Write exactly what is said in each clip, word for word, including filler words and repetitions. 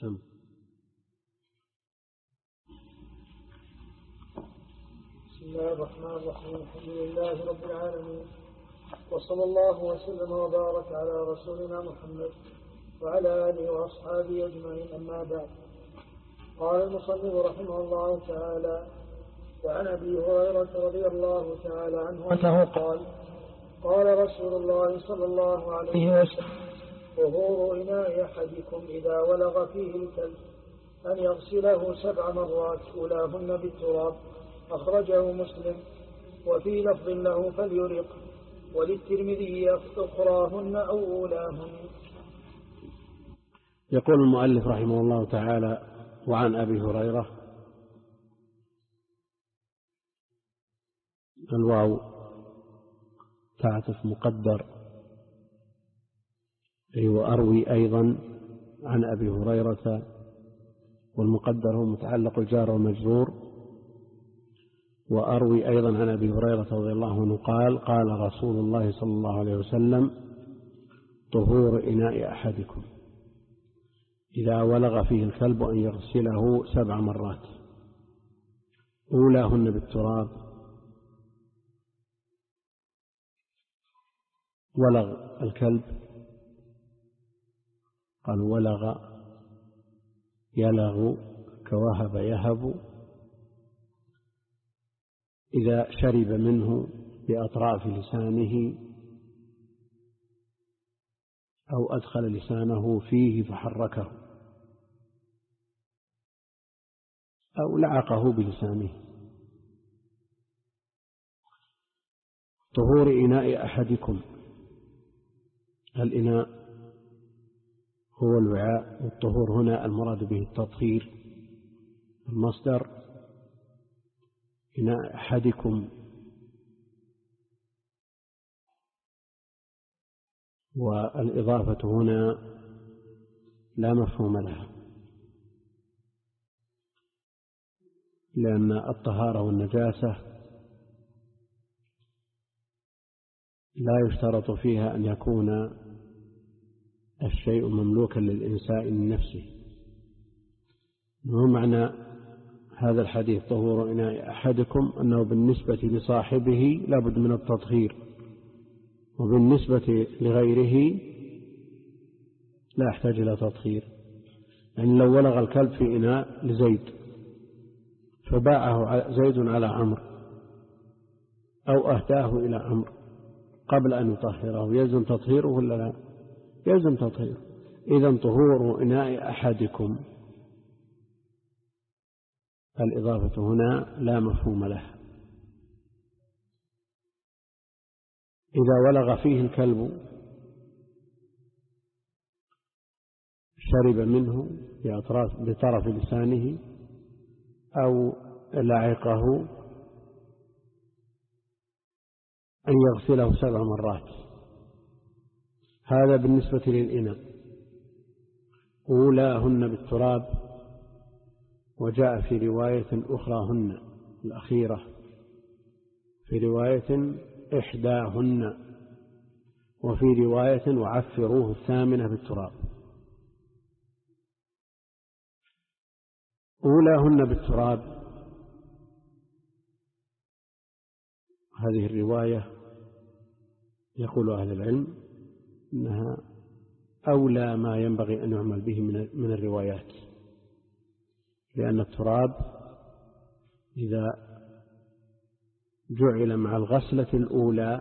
سم. بسم الله الرحمن الرحيم. الحمد لله رب العالمين، وصلى الله وسلم وبارك على رسولنا محمد وعلى آله وأصحابه أجمعين، أما بعد. قال المصنف رحمه الله تعالى: وعن أبي هريرة رضي الله تعالى عنه أنه قال: قال رسول الله صلى الله عليه وسلم: طهور إناء أحدكم إذا ولغ فيه الكلب أن يغسله سبع مرات أولاهن بالتراب. أخرجه مسلم، وفي لفظ له فليرق، وللترمذي أخراهن أو أولاهن. يقول المؤلف رحمه الله تعالى: وعن أبي هريرة. الواو تعطف مقدر، أي وأروي أيضا عن أبي هريرة، والمقدر هو متعلق الجار والمجرور. وأروي أيضا عن أبي هريرة رضي الله عنه قال: قال رسول الله صلى الله عليه وسلم: طهور إناء أحدكم إذا ولغ فيه الكلب أن يغسله سبع مرات أولاهن بالتراب. ولغ الكلب قال ولغ يلغ كوهب يهب، إذا شرب منه بأطراف لسانه أو أدخل لسانه فيه فحركه أو لعقه بلسانه. طهور إناء أحدكم، الإناء هو الوعاء، والطهور هنا المراد به التطهير. المصدر إناء أحدكم، والإضافة هنا لا مفهوم لها، لأن الطهارة والنجاسة لا يشترط فيها أن يكون الشيء مملوكا للإنسان من نفسه. ومعنى هذا الحديث طهور إناء أحدكم أنه بالنسبة لصاحبه لابد من التطهير، وبالنسبة لغيره لا يحتاج إلى تطهير. يعني لو ولغ الكلب في إناء لزيد فباعه زيد على عمرو أو أهداه إلى عمرو قبل أن يطهره، يلزم تطهيره ولا لا؟ يلزم تطهيره. إذن طهور إناء أحدكم، الإضافة هنا لا مفهوم لها. إذا ولغ فيه الكلب شرب منه بأطراف بطرف لسانه أو لعقه أن يغسله سبع مرات. هذا بالنسبة للإناء. أولاهن بالتراب، وجاء في رواية أخراهن الأخيرة، في رواية إحداهن، وفي رواية وعفروه الثامنة بالتراب. أولاهن بالتراب، هذه الرواية يقول أهل العلم إنها أولى ما ينبغي أن يعمل به من الروايات، لأن التراب إذا جعل مع الغسلة الأولى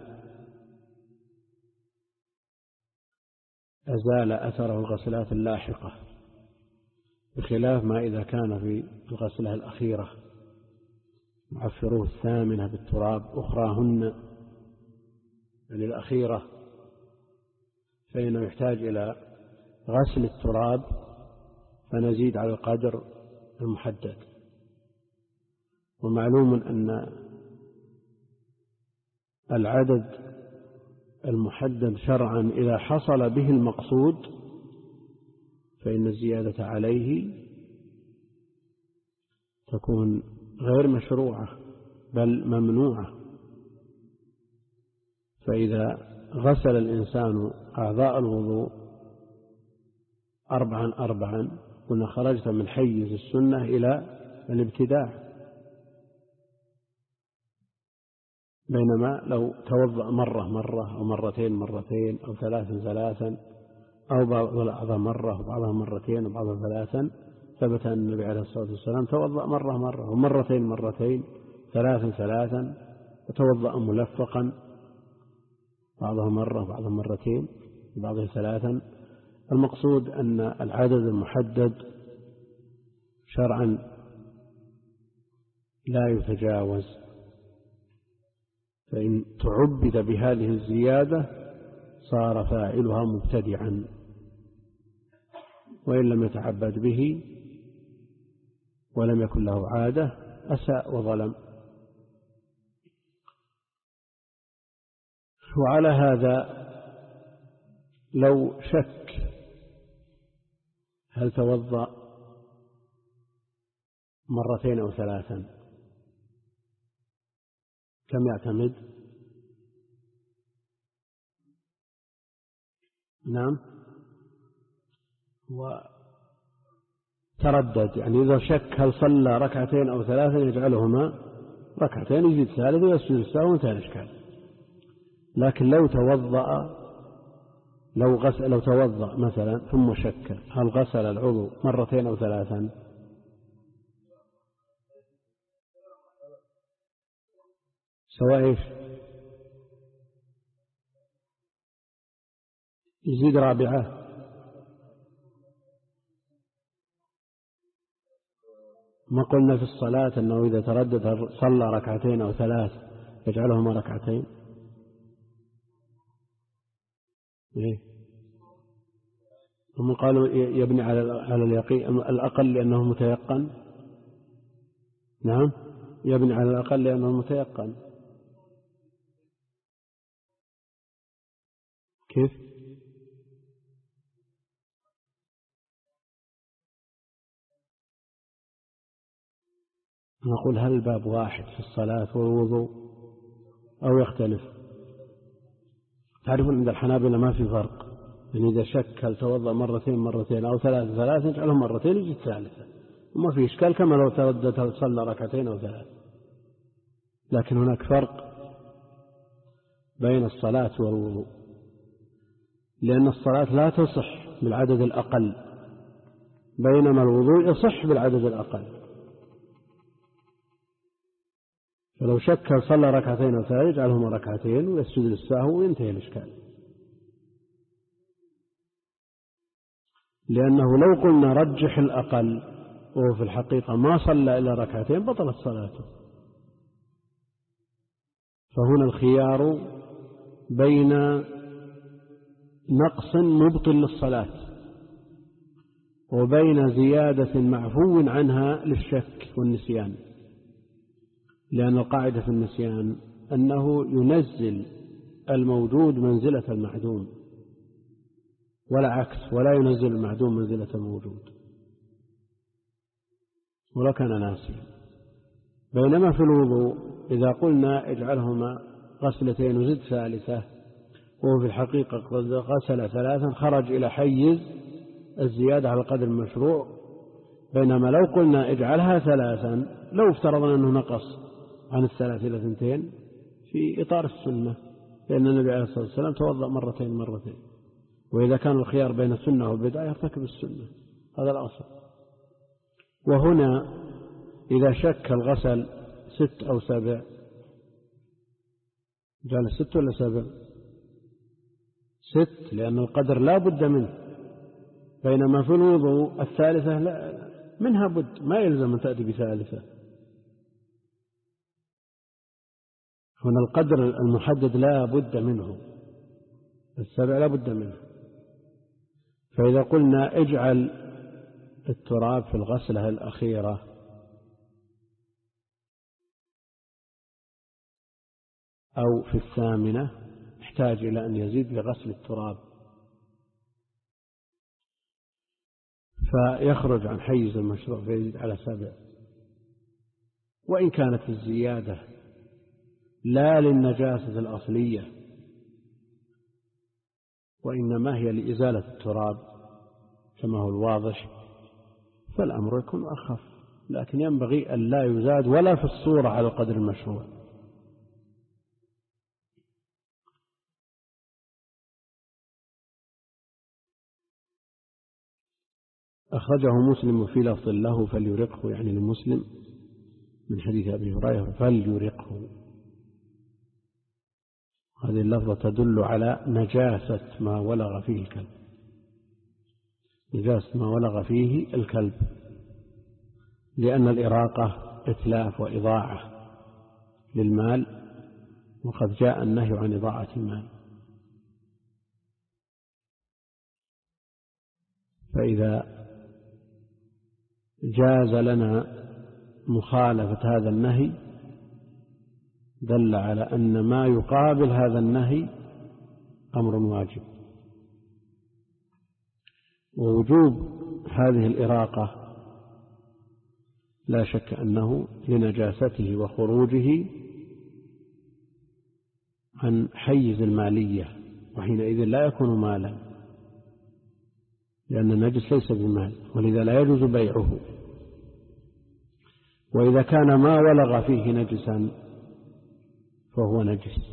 أزال أثر الغسلات اللاحقة، بخلاف ما إذا كان في الغسلة الأخيرة. عفروه الثامنة بالتراب، أخراهن يعني الأخيرة، فإنه يحتاج إلى غسل التراب فنزيد على القدر المحدد. ومعلوم أن العدد المحدد شرعا إذا حصل به المقصود فإن الزيادة عليه تكون غير مشروعة بل ممنوعة. فإذا غسل الإنسان أعضاء الوضوء أربعا أربعا قلنا خرجت من حيز السنة إلى الابتداع. بينما لو توضأ مرة مرة أو مرتين مرتين أو ثلاثا ثلاثا أو بعضها مرة وبعضها مرتين وبعضها ثلاثا، ثبت أن النبي عليه الصلاة والسلام توضأ مرة مرة ومرتين مرتين ثلاثا ثلاثا، وتوضأ ملفقا بعضها مرة وبعضها مرتين وبعضها ثلاثا. المقصود أن العدد المحدد شرعا لا يتجاوز، فإن تعبد بهذه الزيادة صار فاعلها مبتدعا، وإن لم يتعبد به ولم يكن له عادة أساء وظلم. وعلى هذا لو شك هل توضأ مرتين أو ثلاثا كم يعتمد؟ نعم، وتردد، يعني إذا شك هل صلى ركعتين أو ثلاثا يجعلهما ركعتين، يزيد ثالث ويسجد السهو وانتهى الإشكال. لكن لو توضأ لو غسل لو توضأ مثلا ثم شك هل غسل العضو مرتين أو ثلاثا، سواء ايش، يزيد رابعة. ما قلنا في الصلاة أنه إذا تردد صلى ركعتين أو ثلاث يجعلهما ركعتين؟ إيه؟ هم قالوا يبني على على اليقين الأقل لأنه متيقن. نعم، يبني على الأقل لأنه متيقن. كيف؟ نقول هل الباب واحد في الصلاة والوضوء أو يختلف؟ تعرفون عند الحنابلة ما في فرق، يعني إذا شك هل توضأ مرتين مرتين أو ثلاثة ثلاثة يجعلهم مرتين يجي الثالثة، وما في إشكال كما لو تردد هل صلى ركعتين أو ثلاثة. لكن هناك فرق بين الصلاة والوضوء، لأن الصلاة لا تصح بالعدد الأقل، بينما الوضوء يصح بالعدد الأقل. فلو شك صلى ركعتين أو ثلاثة يجعلهما ركعتين ويسجد للسهو وينتهي الإشكال. لأنه لو قلنا رجح الأقل وهو في الحقيقة ما صلى إلا ركعتين بطلت صلاته. فهنا الخيار بين نقص مبطل للصلاة وبين زيادة معفو عنها للشك والنسيان، لأن القاعدة في النسيان أنه ينزل الموجود منزلة المعدوم ولا عكس، ولا ينزل المعدوم منزلة الموجود ولو كان ناسيا. بينما في الوضوء إذا قلنا اجعلهما غسلتين وزد ثالثة وهو في الحقيقة غسل ثلاثا خرج إلى حيز الزيادة على القدر المشروع. بينما لو قلنا اجعلها ثلاثا لو افترضنا أنه نقص عن الثلاث إلى ثنتين في إطار السنة، لأن النبي عليه الصلاة والسلام توضأ مرتين مرتين، وإذا كان الخيار بين السنة والبدعة يرتكب السنة، هذا الأصل. وهنا إذا شك الغسل ست أو سبع جعل ست ولا سبع؟ ست، لأن القدر لا بد منه، بينما في الوضوء الثالثة لا منها بد، ما يلزم أن تأتي بثالثة. هنا القدر المحدد لا بد منه، السبع لا بد منه. فإذا قلنا اجعل التراب في الغسلة الأخيرة أو في الثامنة يحتاج إلى أن يزيد لغسل التراب، فيخرج عن حيز المشروع فيزيد على سبع. وإن كانت الزيادة لا للنجاسة الأصلية وإنما هي لإزالة التراب كما هو الواضح، فالأمر يكون أخف، لكن ينبغي أن لا يزاد ولا في الصورة على القدر المشروع. أخرجه مسلم في لفظ له فليرقه، يعني لمسلم من حديث أبي هريرة فليرقه. هذه اللفظة تدل على نجاسة ما ولغ فيه الكلب، نجاسة ما ولغ فيه الكلب، لأن الإراقة إتلاف وإضاعة للمال، وقد جاء النهي عن إضاعة المال. فإذا جاز لنا مخالفة هذا النهي دل على أن ما يقابل هذا النهي أمر واجب. ووجوب هذه الإراقة لا شك أنه لنجاسته وخروجه عن حيز المالية، وحينئذ لا يكون مالا، لأن النجس ليس بمال، ولذا لا يجوز بيعه. وإذا كان ما ولغ فيه نجسا فهو نجس،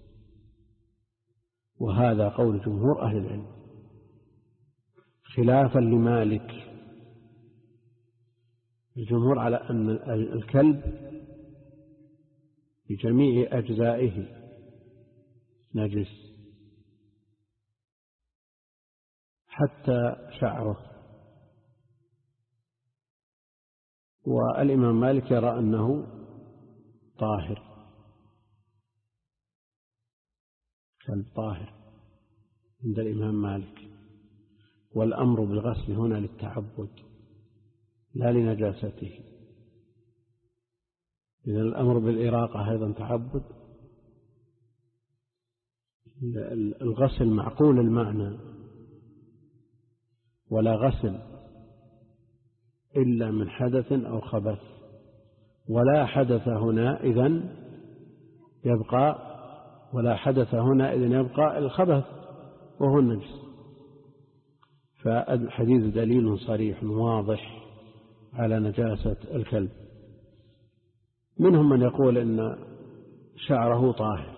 وهذا قول جمهور أهل العلم خلافا لمالك. الجمهور على أن الكلب بجميع أجزائه نجس حتى شعره، والإمام مالك يرى أنه طاهر، كلب طاهر عند الإمام مالك. والأمر بالغسل هنا للتعبد لا لنجاسته. إذا الأمر بالإراقة أيضا تعبد. الغسل معقول المعنى، ولا غسل إلا من حدث أو خبث، ولا حدث هنا إذن يبقى ولا حدث هنا إذن يبقى الخبث وهو النجس. فالحديث دليل صريح واضح على نجاسة الكلب. منهم من يقول إن شعره طاهر،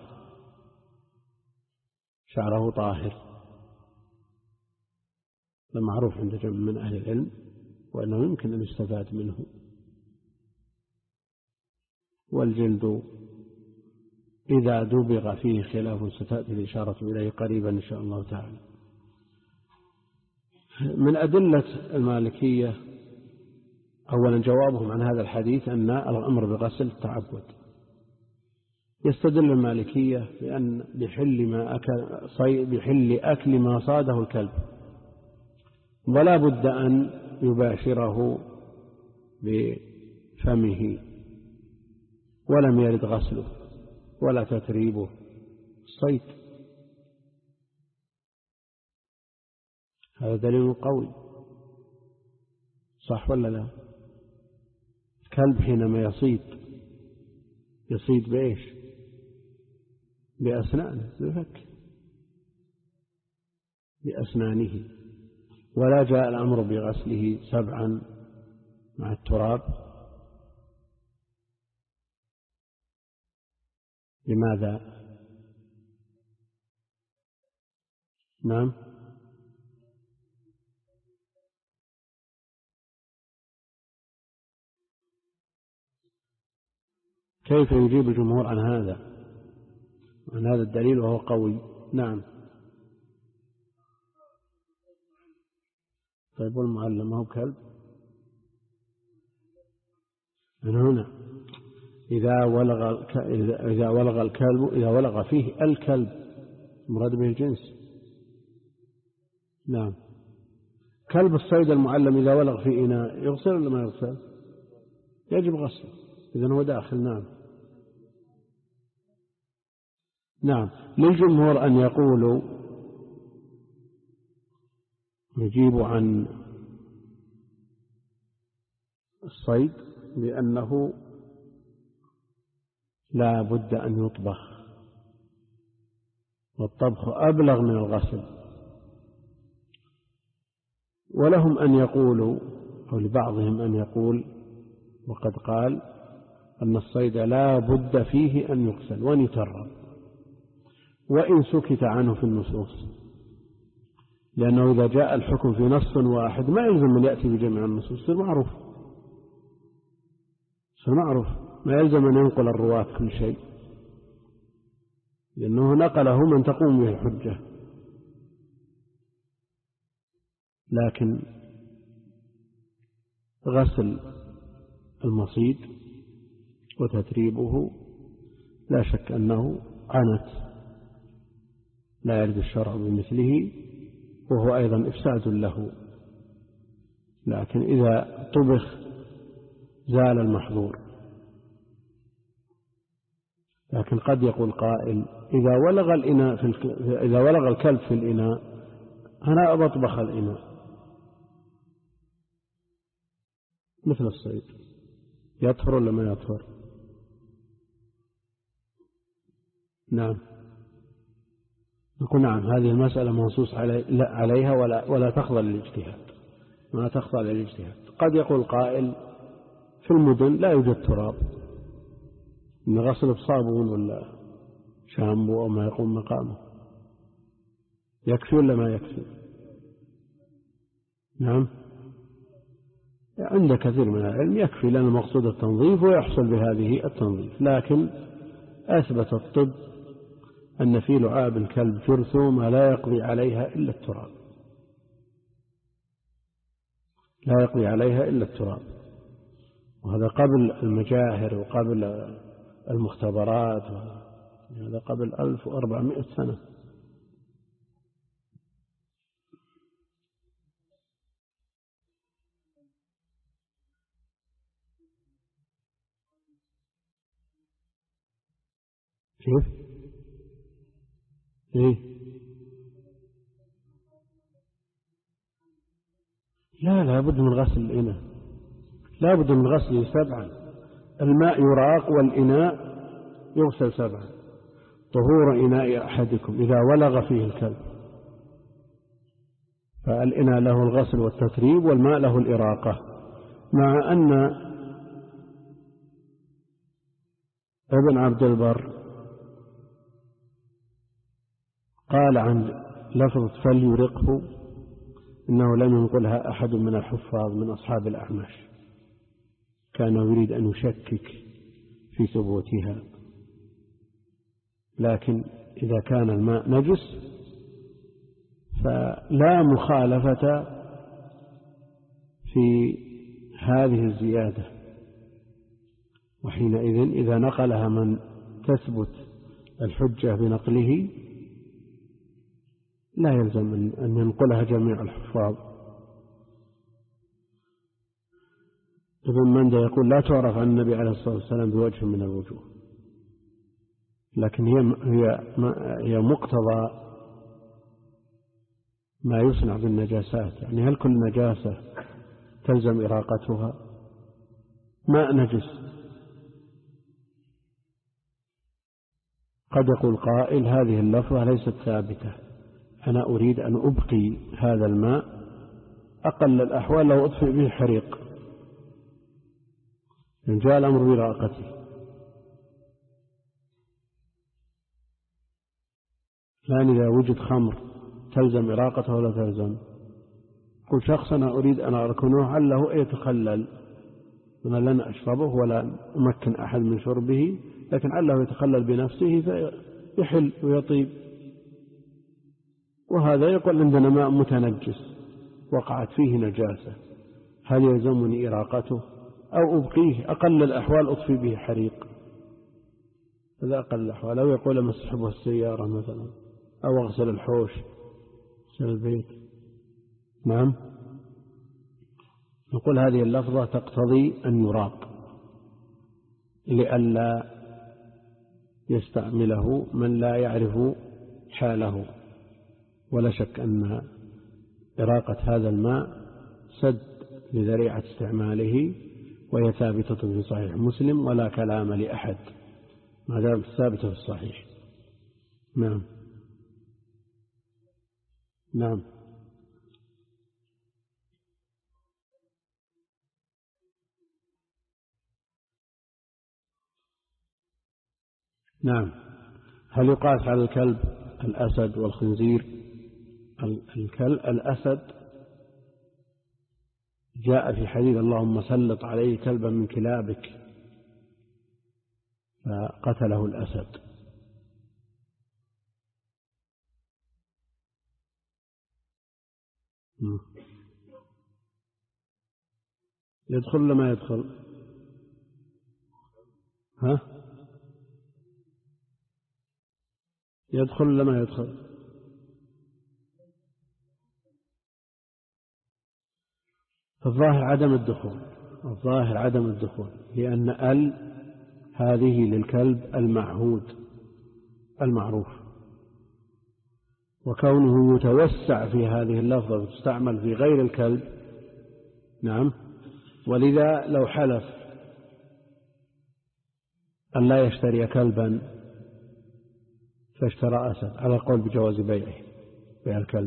شعره طاهر، ده معروف عند جمع من أهل العلم، وأنه يمكن أن يستفاد منه. والجلد إذا دبغ فيه خلاف ستأتي الإشارة إليه قريبا إن شاء الله تعالى. من أدلة المالكية أولا جوابهم عن هذا الحديث أن الأمر بغسل التعبد. يستدل المالكية بأن بحل ما أكل صي بحل أكل ما صاده الكلب، ولا بد أن يباشره بفمه، ولم يرد غسله ولا تتريبه الصيد. هذا دليل قوي، صح ولا لا؟ الكلب حينما يصيد يصيد بإيش؟ بأسنانه، بفك بأسنانه، ولا جاء الأمر بغسله سبعا مع التراب. لماذا؟ نعم، كيف يجيب الجمهور عن هذا عن هذا الدليل وهو قوي؟ نعم. طيب والمعلم ما هو كلب؟ من هنا إذا ولغ إذا ولغ الكلب إذا ولغ فيه الكلب مراد به الجنس. نعم. كلب الصيد المعلم إذا ولغ في إناء يغسل ولا ما يغسل؟ يجب غسله، إذن هو داخل. نعم نعم. للجمهور أن يقولوا يجيب عن الصيد بأنه لا بد أن يطبخ، والطبخ أبلغ من الغسل. ولهم أن يقولوا أو لبعضهم أن يقول وقد قال أن الصيد لا بد فيه أن يغسل وأن يترب وإن سكت عنه في النصوص، لأنه إذا جاء الحكم في نص واحد ما يلزم أن يأتي بجميع النصوص، يصير معروف يصير معروف ما يلزم أن ينقل الرواة كل شيء، لأنه نقله من تقوم به الحجة. لكن غسل المصيد وتتريبه لا شك أنه عنت لا يرد الشرع بمثله، وهو أيضا إفساد له. لكن إذا طبخ زال المحظور. لكن قد يقول قائل إذا ولغ الإناء في الك... إذا ولغ الكلب في الإناء أنا أبطبخ الإناء مثل الصيد، يطهر ولا ما يطهر؟ نعم نقول نعم، هذه المسألة منصوص علي... عليها ولا, ولا تخضع للاجتهاد، ما تخضع للاجتهاد. قد يقول قائل في المدن لا يوجد تراب، إن غسل بصابون ولا شامبو أو ما يقوم مقامه يكفي ولا ما يكفي؟ نعم عند كثير من العلم يكفي، لأن المقصود التنظيف ويحصل بهذه التنظيف. لكن أثبت الطب أن في لعاب الكلب جرثومة لا يقضي عليها إلا التراب، لا يقضي عليها إلا التراب، وهذا قبل المجاهر وقبل المختبرات، هذا قبل ألف وأربعمائة سنة. كيف؟ إيه؟ لا لا بد من غسل الإناء، لا بد من غسله سبعا، الماء يراق والإناء يغسل سبعا. طهور إناء أحدكم إذا ولغ فيه الكلب، فالإناء له الغسل والتتريب والماء له الإراقة. مع أن ابن عبد البر قال عن لفظ فليرقه إنه لم ينقلها أحد من الحفاظ من أصحاب الأعمش، كان يريد أن يشكك في ثبوتها. لكن إذا كان الماء نجس فلا مخالفة في هذه الزيادة، وحينئذ إذا نقلها من تثبت الحجة بنقله لا يلزم أن ينقلها جميع الحفاظ. ابن مندى يقول لا تعرف عن النبي عليه الصلاة والسلام بوجه من الوجوه، لكن هي هي مقتضى ما يصنع بالنجاسات. يعني هل كل نجاسة تلزم إراقتها؟ ماء نجس قد يقول قائل هذه اللفظة ليست ثابتة، أنا أريد أن أبقي هذا الماء أقل الأحوال لو أطفئ به حريق، إن جاء الأمر بإراقته. لأن إذا وجد خمر تلزم إراقته ولا تلزم؟ قل شخص أنا أريد أن أركنه عله يتخلل، أنا لن أشربه ولا أمكن أحد من شربه، لكن عله يتخلل بنفسه فيحل ويطيب. وهذا يقول عندنا ماء متنجس وقعت فيه نجاسة، هل يلزمني إراقته أو أبقيه أقل الأحوال أطفي به حريق؟ هذا أقل الأحوال. أو يقول أمسحبه السيارة مثلا، أو أغسل الحوش أغسل البيت. نعم نقول هذه اللفظة تقتضي أن يراق لئلا يستعمله من لا يعرف حاله. ولا شك أن إراقة هذا الماء سد لذريعة استعماله، وهي ثابتة في صحيح مسلم ولا كلام لأحد ما دامت ثابتة في الصحيح. نعم نعم نعم. هل يقاس على الكلب الأسد والخنزير؟ الكلب الأسد جاء في حديث اللهم سلط عليه كلبا من كلابك فقتله الأسد. يدخل ولا ما يدخل؟ ها؟ يدخل ولا ما يدخل؟ الظاهر عدم الدخول، الظاهر عدم الدخول، لأن ال هذه للكلب المعهود المعروف، وكونه يتوسع في هذه اللفظة وتستعمل في غير الكلب. نعم. ولذا لو حلف أن لا يشتري كلبا فاشترى أسد على القول بجواز بيعه بيع الكلب،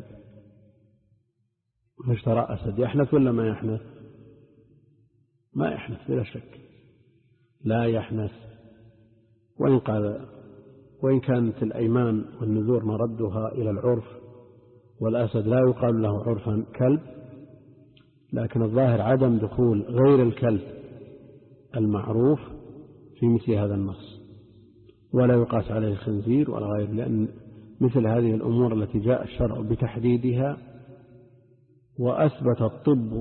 فاشترى أسد، يحنث ولا ما يحنث؟ ما يحنث بلا شك، لا يحنث. وإن قال وإن كانت الأيمان والنذور مردها إلى العرف، والأسد لا يقال له عرفا كلب، لكن الظاهر عدم دخول غير الكلب المعروف في مثل هذا النص، ولا يقاس عليه الخنزير ولا غير، لأن مثل هذه الأمور التي جاء الشرع بتحديدها وأثبت الطب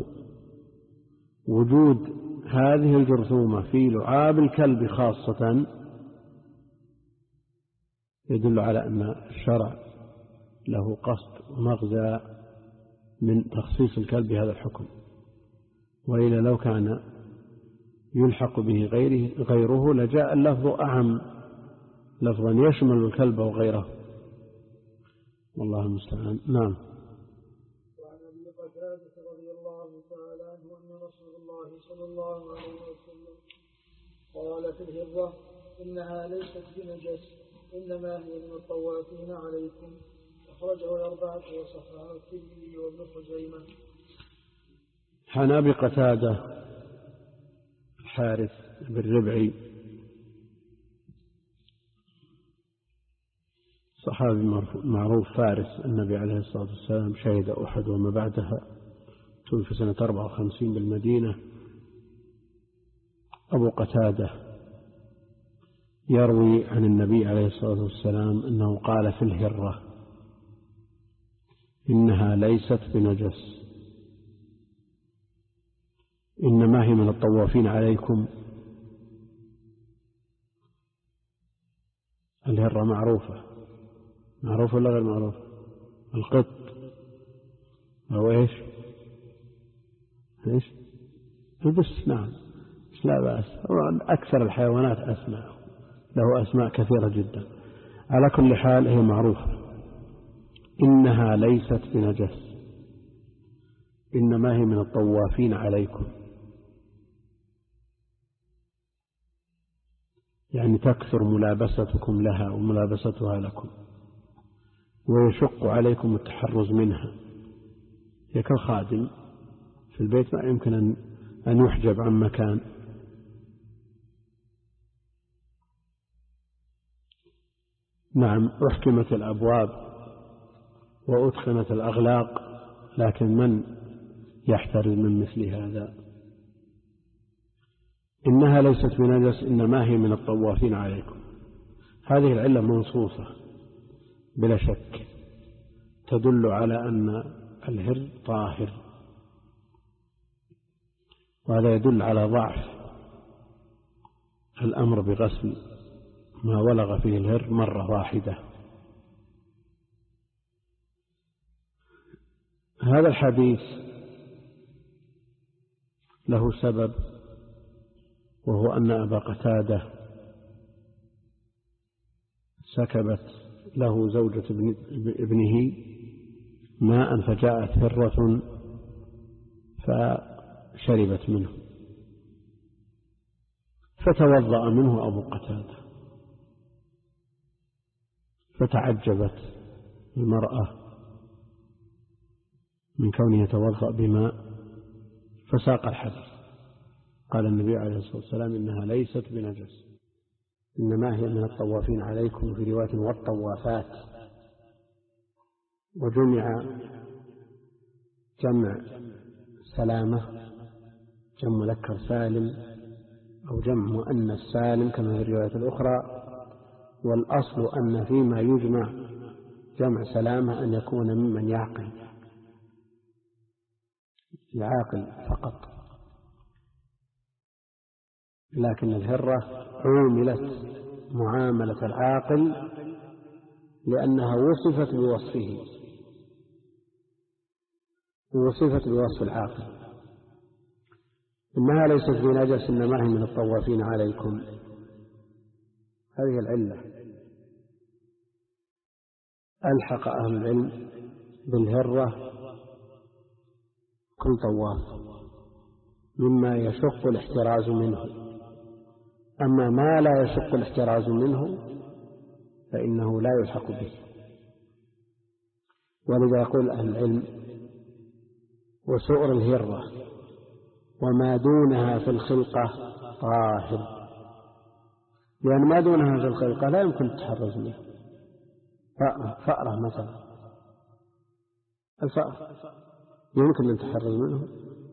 وجود هذه الجرثومة في لعاب الكلب خاصة يدل على أن الشرع له قصد ومغزى من تخصيص الكلب بهذا الحكم، وإلا لو كان يلحق به غيره, غيره لجاء اللفظ أعم، لفظا يشمل الكلب وغيره، والله المستعان. نعم. وعن أبي قتادة رضي الله تعالى عنه أن رسول الله صلى الله عليه وسلم قال في الهرة إنها ليست بنجس إنما هي من الطوافين عليكم، أخرجه الأربعة وصححه الترمذي وابن خزيمة. عن أبي قتادة الحارث بن ربعي صحابي معروف فارس النبي عليه الصلاة والسلام، شهد أحد وما بعدها، توفي سنة أربعة وخمسين بالمدينة. أبو قتادة يروي عن النبي عليه الصلاة والسلام أنه قال في الهرة إنها ليست بنجس إنما هي من الطوافين عليكم. الهرة معروفة، معروفة ولا غير معروفة؟ القط أو إيش إيش البس. نعم، لا بأس، أكثر الحيوانات أسماء، له أسماء كثيرة جدا. على كل حال هي معروفة. إنها ليست بنجس إنما هي من الطوافين عليكم، يعني تكثر ملابستكم لها وملابستها لكم، ويشق عليكم التحرز منها. هي كالخادم في البيت، ما يمكن أن يحجب عن مكان. نعم، أحكمت الأبواب وأدخنت الأغلاق، لكن من يحترز من مثل هذا؟ إنها ليست بنجس إنما هي من الطوافين عليكم. هذه العلة منصوصة بلا شك، تدل على أن الهر طاهر، وهذا يدل على ضعف الأمر بغسل ما ولغ فيه الهر مرة واحدة. هذا الحديث له سبب، وهو أن أبا قتادة سكبت له زوجة ابنه ماء فجاءت هرة فشربت منه، فتوضأ منه أبو قتادة، فتعجبت المرأة من كونه يتوضأ بماء، فساق الحديث. قال النبي عليه الصلاة والسلام إنها ليست بنجس إنما هي من الطوافين عليكم، في رواية والطوافات. وجمع جمع سلامة جمع مذكر سالم أو جمع مؤنث سالم كما في الرواية الأخرى. والأصل أن فيما يجمع جمع سلامة أن يكون ممن يعقل العاقل فقط، لكن الهرة عوملت معاملة العاقل لأنها وصفت بوصفه، وصفت بوصف العاقل. إنها ليست بنجس إنما هي من الطوافين عليكم، هذه العلة. ألحق أهل العلم بالهرة كل طواف مما يشق الاحتراز منه، أما ما لا يشق الاحتراز منه فإنه لا يلحق به. ولذا يقول أهل العلم وسؤر الهرة وما دونها في الخلقة طاهر، لأن ما دونها في الخلقة لا يمكن التحرز منه. فأرة مثلا، الفأر يمكن أن تحرز منه،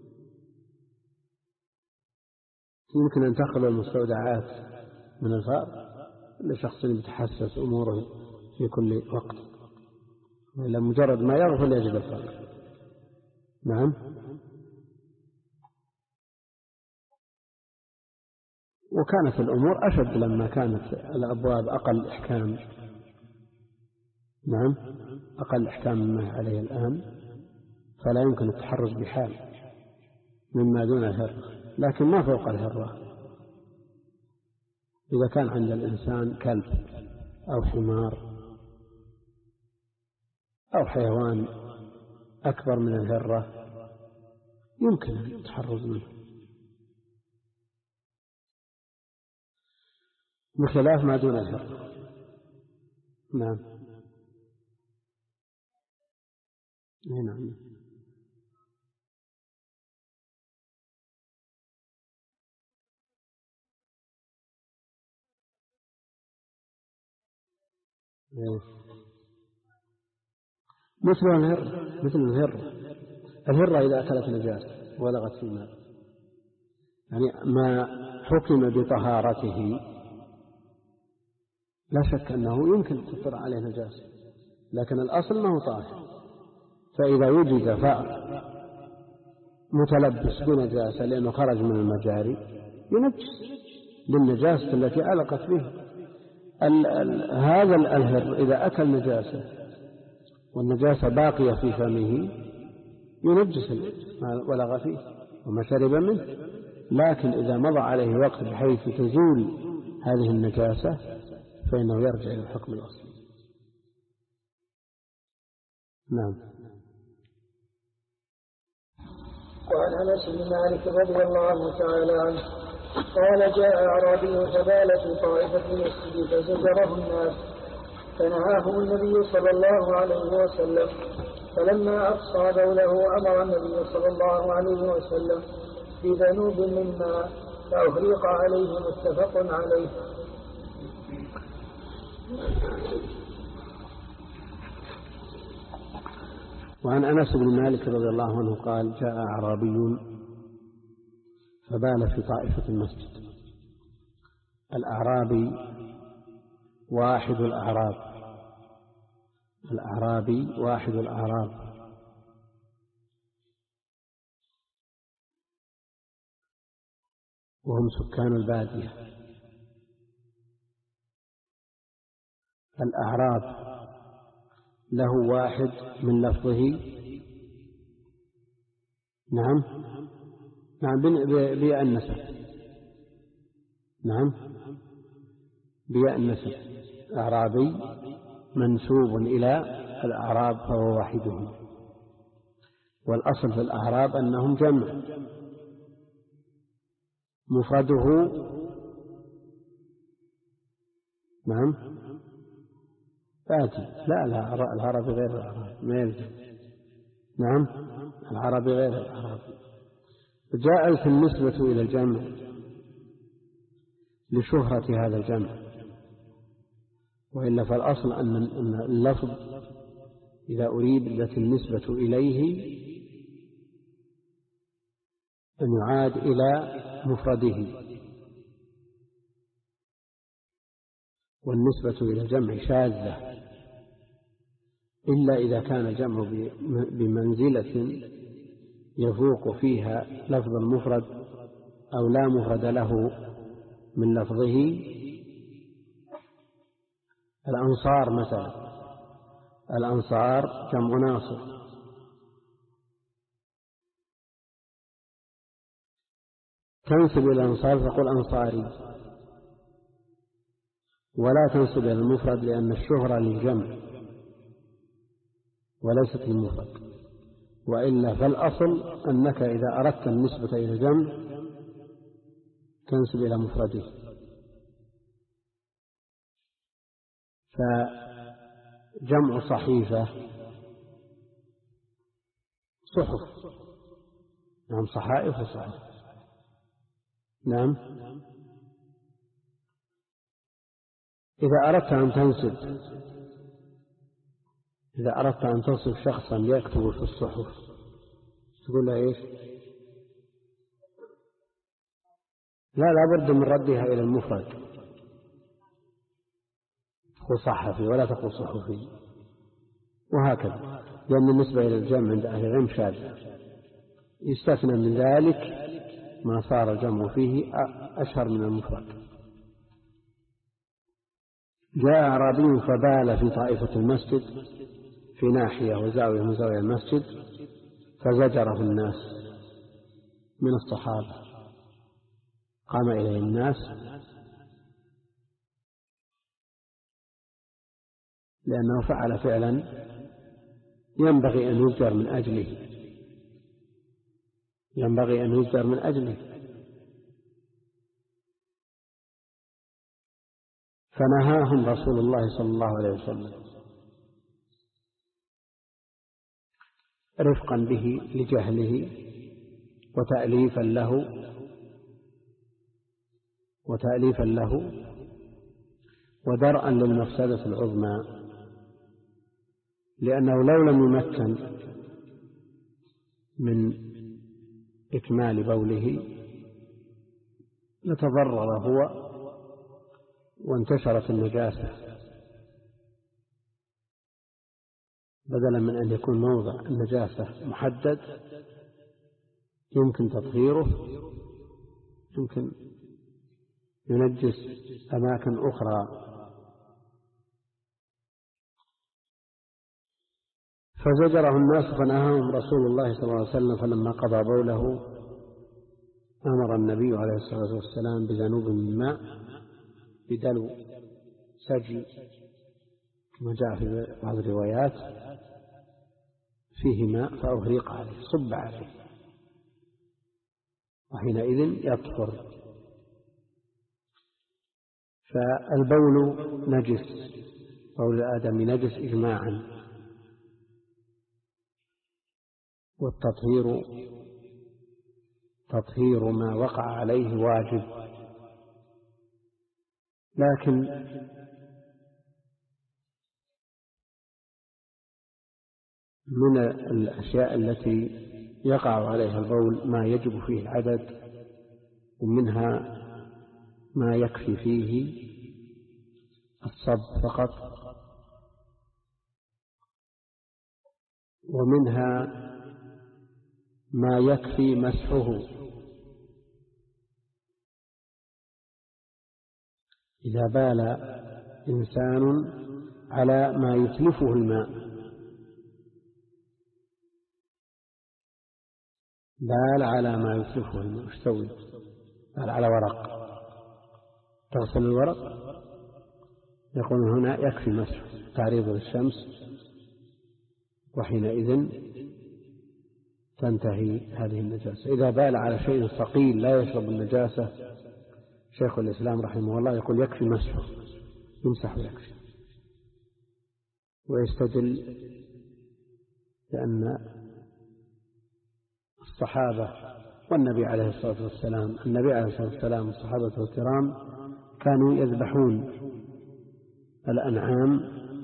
يمكن أن تخلو المستودعات من الفأر لشخص يتحسس أموره في كل وقت، إلا مجرد ما يغفل يجد الفأر. نعم. وكانت الأمور أشد لما كانت الأبواب أقل إحكام. نعم، أقل إحكام مما عليه الآن، فلا يمكن التحرز بحال مما دون الهرة، لكن ما فوق الهرة. إذا كان عند الإنسان كلب أو حمار أو حيوان أكبر من الهرة يمكن التحرز منه، بخلاف ما دون الهرة. نعم. نعم. مثل الهرة مثل الهرة الهرة إذا أكلت نجاسة ولغت في الماء، يعني ما حكم بطهارته لا شك أنه يمكن تطر عليه نجاسة، لكن الأصل أنه طاهر. فإذا وجد فأر متلبس بنجاسة لأنه خرج من المجاري ينجس للنجاسة التي علقت به. ال ال هذا الهر إذا أكل نجاسة والنجاسة باقية في فمه ينجس ما ولغ فيه وما شرب منه، لكن إذا مضى عليه وقت بحيث تزول هذه النجاسة فإنه يرجع إلى الحكم الأصلي. نعم. وعن أنس بن مالك رضي الله تعالى عنه قال جاء أعرابي فبال في طائفة المسجد فزجره الناس فنهاهم النبي صلى الله عليه وسلم، فلما أقصى بوله أمر النبي صلى الله عليه وسلم بذنوب من ماء فأهريق عليه، متفق عليه. وعن أنس بن مالك رضي الله عنه قال جاء أعرابي فبال في طائفة المسجد. الأعرابي واحد الأعراب، الأعرابي واحد الأعراب، وهم سكان البادية. الأعراب له واحد من لفظه نعم نعم بياء النسب، نعم بياء النسب. أعرابي منسوب إلى الأعراب فهو واحدهم، والأصل في الأعراب أنهم جمع مفرده نعم آتي. لا لا العربي غير الأعراب ما يلزم. نعم العربي غير الأعراب. جاءت النسبة إلى الجمع لشهرة هذا الجمع، وإلا فالأصل أن اللفظ إذا أريدت النسبة إليه أن يعاد إلى مفرده، والنسبة إلى الجمع شاذة إلا إذا كان الجمع بمنزلة يفوق فيها لفظ المفرد أو لا مفرد له من لفظه. الأنصار مثلا، الأنصار جمع ناصر، تنسب إلى الأنصار فقل أنصاري، ولا تنسب إلى المفرد لأن الشهرة للجمع وليست للمفرد. وإلا فالأصل أنك إذا أردت النسبة إلى الجمع تنسب إلى مفرده. فجمع صحيفة صحف، نعم صحائف وصحف، نعم. إذا أردت أن تنسب إذا أردت أن تصف شخصا يكتب في الصحف تقول له إيش؟ لا لا بد من ردها إلى المفرد، تقول صحفي ولا تقول صحفي، وهكذا، لأن النسبة إلى الجمع عند أهل العلم شاذة. يستثنى من ذلك ما صار الجمع فيه أشهر من المفرد. جاء أعرابي فبال في طائفة المسجد في ناحية وزاوية من زوايا المسجد فزجره الناس من الصحابة. قام إليه الناس لأنه فعل فعلا ينبغي أن يزجر من أجله ينبغي أن يزجر من أجله فنهاهم رسول الله صلى الله عليه وسلم رفقا به لجهله وتأليفا له وتأليفا له ودرءا للمفسدة العظمى، لأنه لو لم يمكن من إكمال بوله لتضرر هو وانتشرت النجاسة، بدلا من أن يكون موضع النجاسة محدد يمكن تطهيره، يمكن ينجس أماكن أخرى. فزجره الناس فنهاهم رسول الله صلى الله عليه وسلم، فلما قضى بوله أمر النبي عليه الصلاة والسلام بذنوب من ماء بدلو سجي كما جاء في بعض الروايات فيه ماء فأهريق عليه، صب عليه، وحينئذ يطهر. فالبول نجس، بول الآدم نجس إجماعا، والتطهير تطهير ما وقع عليه واجب. لكن من الأشياء التي يقع عليها البول ما يجب فيه العدد، ومنها ما يكفي فيه الصب فقط، ومنها ما يكفي مسحه. إذا بال إنسان على ما يتلفه الماء، بال على ما يتلفه الماء، وش تسوي؟ بال على ورق، تغسل الورق، يقول هنا يكفي مسح تعريض للشمس، وحينئذ تنتهي هذه النجاسة. إذا بال على شيء ثقيل لا يشرب النجاسة، شيخ الإسلام رحمه الله يقول يكفي مسحه، يمسح ويكفي، ويستدل لأن الصحابة والنبي عليه الصلاة والسلام النبي عليه الصلاة والسلام والصحابة الكرام كانوا يذبحون الأنعام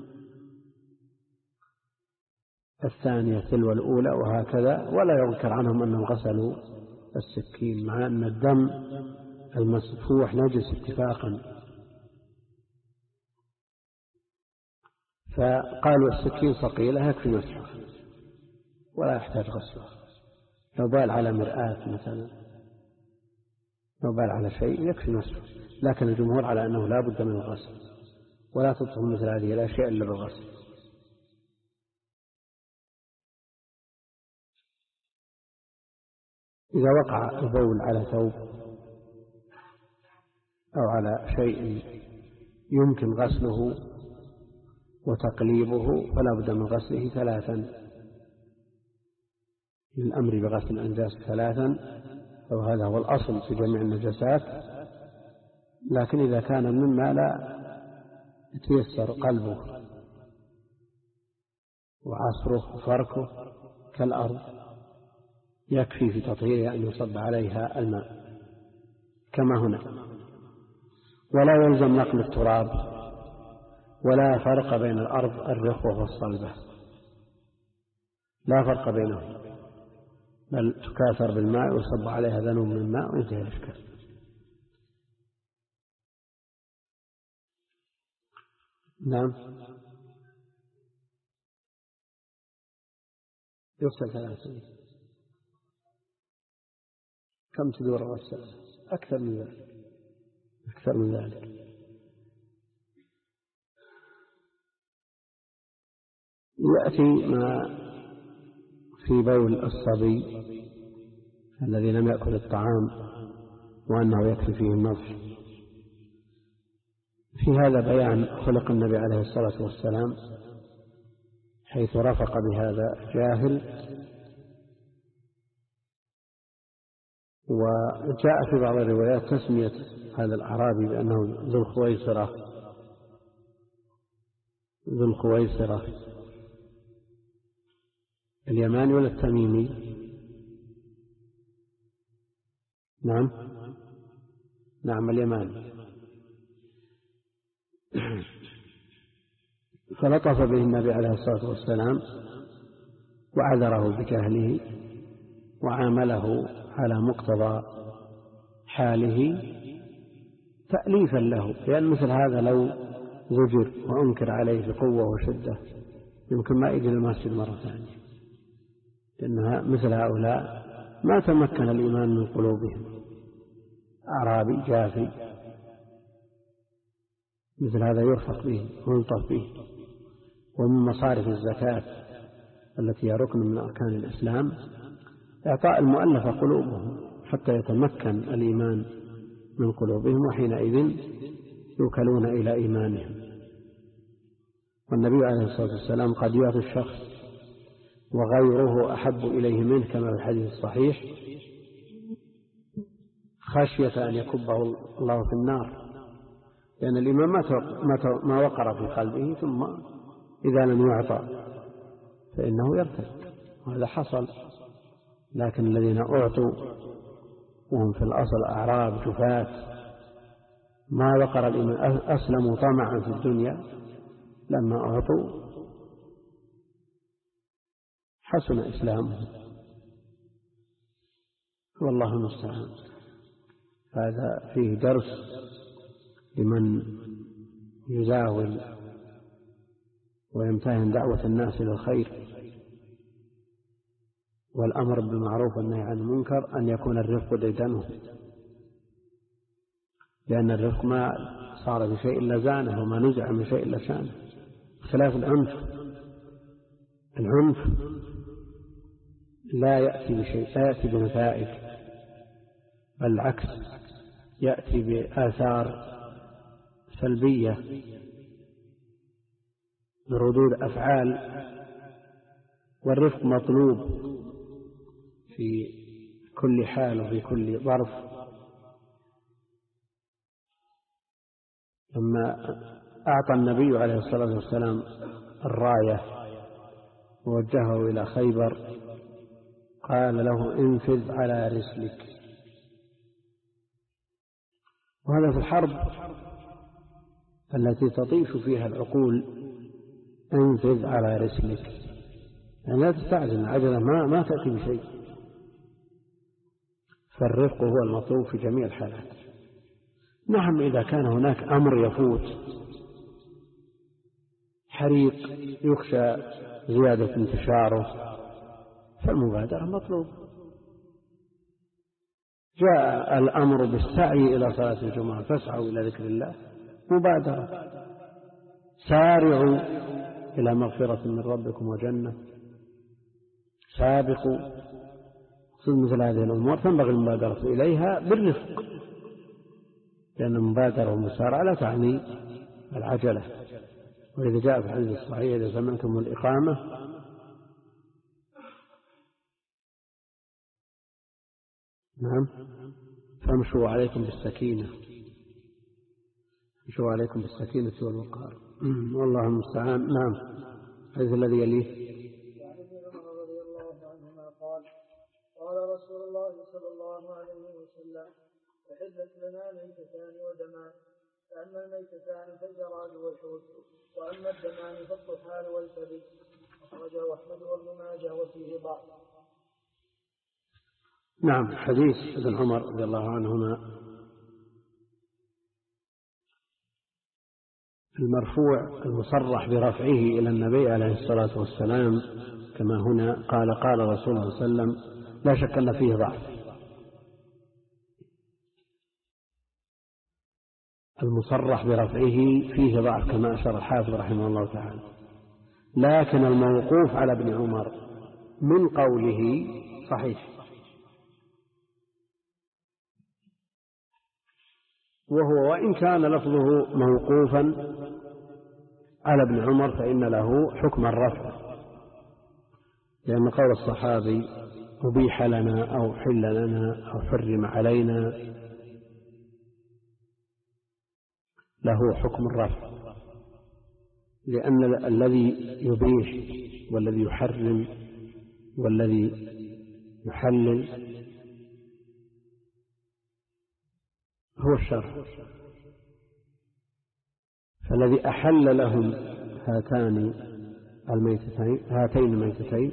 الثانية تلو الأولى وهكذا، ولا يذكر عنهم أنهم غسلوا السكين، مع أن الدم المسفوح نجس اتفاقا. فقالوا السكين صقيلة يكفي مسحها ولا يحتاج غسلها. لو بال على مرآة مثلا، لو بال على شيء يكفي مسحه، لكن الجمهور على أنه لا بد من الغسل، ولا تطهر مثل هذه لا شيء إلا بالغسل. إذا وقع البول على ثوب أو على شيء يمكن غسله وتقليبه فلا بد من غسله ثلاثا، للأمر بغسل الأنجاس ثلاثا، وهذا هو الأصل في جميع النجاسات. لكن إذا كان مما لا يتيسر قلبه وعصره وفركه كالأرض يكفي في تطهيرها أن يصب عليها الماء كما هنا، ولا يلزم نقل التراب، ولا فرق بين الأرض الرخوة والصلبة، لا فرق بينهم، بل تكاثر بالماء ويصب عليها ذنوب من الماء وينتهي الإشكال. نعم، يغسل ثلاثة. كم تدور غسل؟ أكثر من ذلك، أكثر من ذلك. يأتي ما في بول الصبي الذي لم يأكل الطعام وأنه يكفي فيه النضح. في هذا بيان خلق النبي عليه الصلاة والسلام، حيث رفق بهذا جاهل. وجاء في بعض الروايات تسمية هذا الأعرابي بأنه ذو الخويصرة، ذو الخويصرة اليماني ولا التميمي؟ نعم نعم اليماني. فلطف به النبي عليه الصلاة والسلام وعذره بجهله وعامله على مقتضى حاله تأليفا له، لأن مثل هذا لو زجر وأنكر عليه بقوة وشدة يمكن ما يجي المسجد مرة ثانية، لأن مثل هؤلاء ما تمكن الإيمان من قلوبهم. أعرابي جافي مثل هذا يرفق به ويلطف به. ومن مصارف الزكاة التي هي ركن من أركان الإسلام إعطاء المؤلفة قلوبهم حتى يتمكن الإيمان من قلوبهم، وحينئذ يوكلون إلى إيمانهم. والنبي عليه الصلاة والسلام قد يعطي الشخص وغيره أحب إليه منه كما في الحديث الصحيح خشية أن يكبه الله في النار، لأن الإيمان ما وقر في قلبه، ثم إذا لم يعطى فإنه يرتد، وهذا حصل. لكن الذين أعطوا وهم في الأصل أعراب جفاة ما وقر الإيمان، أسلموا طمعا في الدنيا، لما أعطوا حسن إسلامهم، والله المستعان. هذا فيه درس لمن يزاول ويمتهن دعوة الناس للخير والأمر بالمعروف والنهي عن المنكر أن يكون الرفق ديدنه، لأن الرفق ما صار بشيء إلا زانه، وما نزع من شيء إلا شانه، خلاف العنف. العنف لا يأتي بشيء، لا يأتي بنتائج، بل العكس، يأتي بآثار سلبية بردود أفعال. والرفق مطلوب في كل حال وفي كل ظرف. لما أعطى النبي عليه الصلاة والسلام الراية ووجهه إلى خيبر قال له انفذ على رسلك. وهذا في الحرب التي تطيش فيها العقول انفذ على رسلك، يعني لا تستعجل، العجلة ما, ما تأتي بشيء. فالرفق هو المطلوب في جميع الحالات. نعم إذا كان هناك أمر يفوت، حريق يخشى زيادة انتشاره، فالمبادرة مطلوب. جاء الأمر بالسعي إلى صلاة الجمعة فاسعوا إلى ذكر الله، مبادرة. سارعوا إلى مغفرة من ربكم وجنة، سابقوا. مثل هذه الأمور تنبغي المبادرة إليها بالرفق، لأن المبادرة والمسارعة لا تعني العجلة. وإذا جاء في الحديث الصحيح إذا سمعتم الإقامة نعم فامشوا عليكم بالسكينة، امشوا عليكم بالسكينة والوقار. والله المستعان. نعم. هذا الذي يليه. وعن ابن عمر رضي الله عنهما قال قال رسول الله صلى الله عليه وسلم أحلت لنا ميتتان ودمان، فأما الميتتان فالجراد والحوت، وأما الدمان فالطحال والكبد. أخرجه أحمد وابن ماجه وفيه ضعف. نعم. حديث ابن عمر رضي الله عنهما المرفوع المصرح برفعه إلى النبي عليه الصلاة والسلام كما هنا قال قال رسول الله صلى الله عليه وسلم، لا شك أن فيه ضعف. المصرح برفعه فيه ضعف كما أشار الحافظ رحمه الله تعالى، لكن الموقوف على ابن عمر من قوله صحيح، وهو وإن كان لفظه موقوفا على ابن عمر فإن له حكم الرفع، لأن قول الصحابي أبيح لنا أو حل لنا أو حرم علينا له حكم الرفع، لأن الذي يبيح والذي يحرم والذي يحلل هو الشرع. فالذي أحل لهم هاتان الميتتين هاتين الميتتين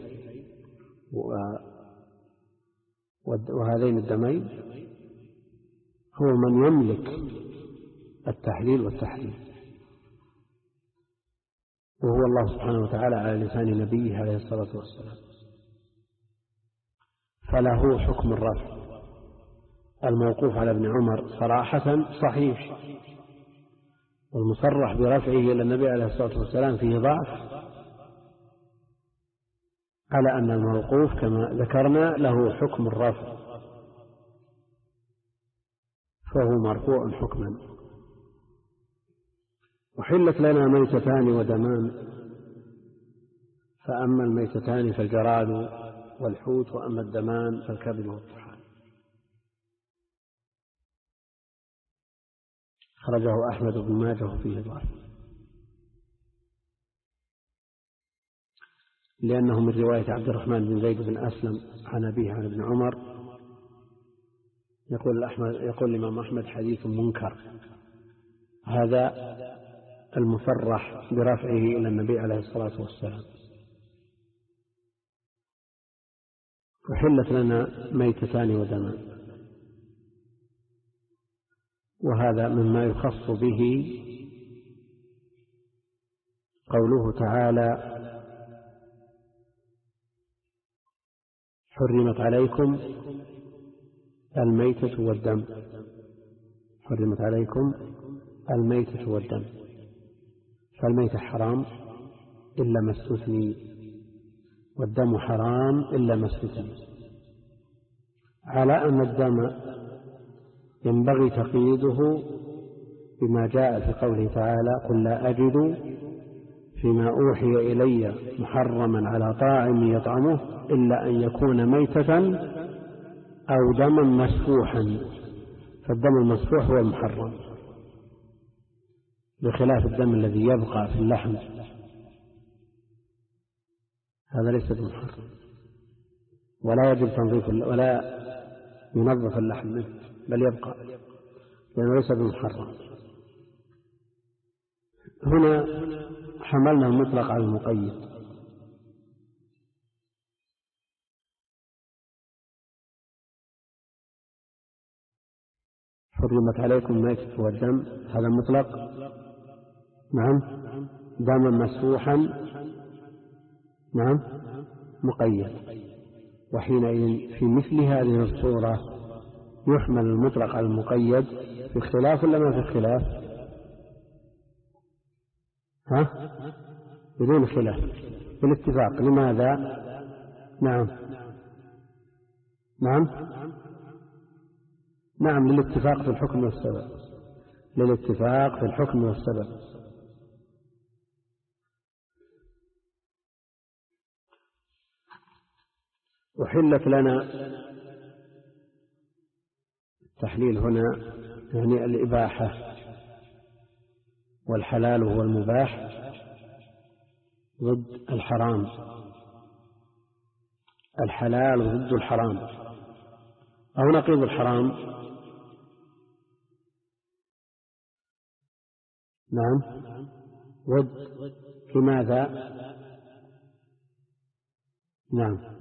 وهذين الدمين هو من يملك التحليل والتحريم، وهو الله سبحانه وتعالى على لسان نبيه عليه الصلاة والسلام، فله حكم الرفع. الموقوف على ابن عمر صراحة صحيح، والمصرح برفعه إلى النبي عليه الصلاة والسلام فيه ضعف، على أن الموقوف كما ذكرنا له حكم الرفع، فهو مرفوع حكما. وحلت لنا ميتتان ودمان، فأما الميتتان فالجراد والحوت، وأما الدمان فالكبد والطحال. خرجه أحمد بن ماجه فيه ضعف، لأنه من رواية عبد الرحمن بن زيد بن أسلم عن أبيه عن ابن عمر. يقول أحمد يقول الإمام أحمد حديث منكر، هذا المصرح برفعه إلى النبي عليه الصلاة والسلام. وحلت لنا ميتتان ودمان، وهذا مما يخص به قوله تعالى حرمت عليكم الميتة والدم، حرمت عليكم الميتة والدم، فالميتة حرام إلا ما استثني، والدم حرام إلا ما استثني، على أن الدم ينبغي تقييده بما جاء في قوله تعالى قل لا أجد فيما أوحي إلي محرما على طاعم يطعمه إلا أن يكون ميتة أو دما مسفوحا، فالدم المسفوح هو المحرم، بخلاف الدم الذي يبقى في اللحم، هذا ليس بمحرم، ولا يجب تنظيف ولا ينظف اللحم منه، بل يبقى لأنه ليس بمحرم. هنا حملنا المطلق على المقيد. حرمت عليكم الميتة والدم، هذا مطلق. نعم. دما مسفوحا، نعم، مقيد. وحينئذ في مثل هذه الصورة يحمل المطلق على المقيد. في اختلاف ولا ما في اختلاف؟ ها؟ بدون خلاف، بالاتفاق. لماذا؟ نعم نعم نعم للاتفاق في الحكم والسبب، للاتفاق في الحكم والسبب. أحلت لنا التحليل هنا يعني الإباحة، والحلال هو المباح ضد الحرام، الحلال ضد الحرام أو نقيض الحرام. نعم، ضد. لماذا؟ نعم،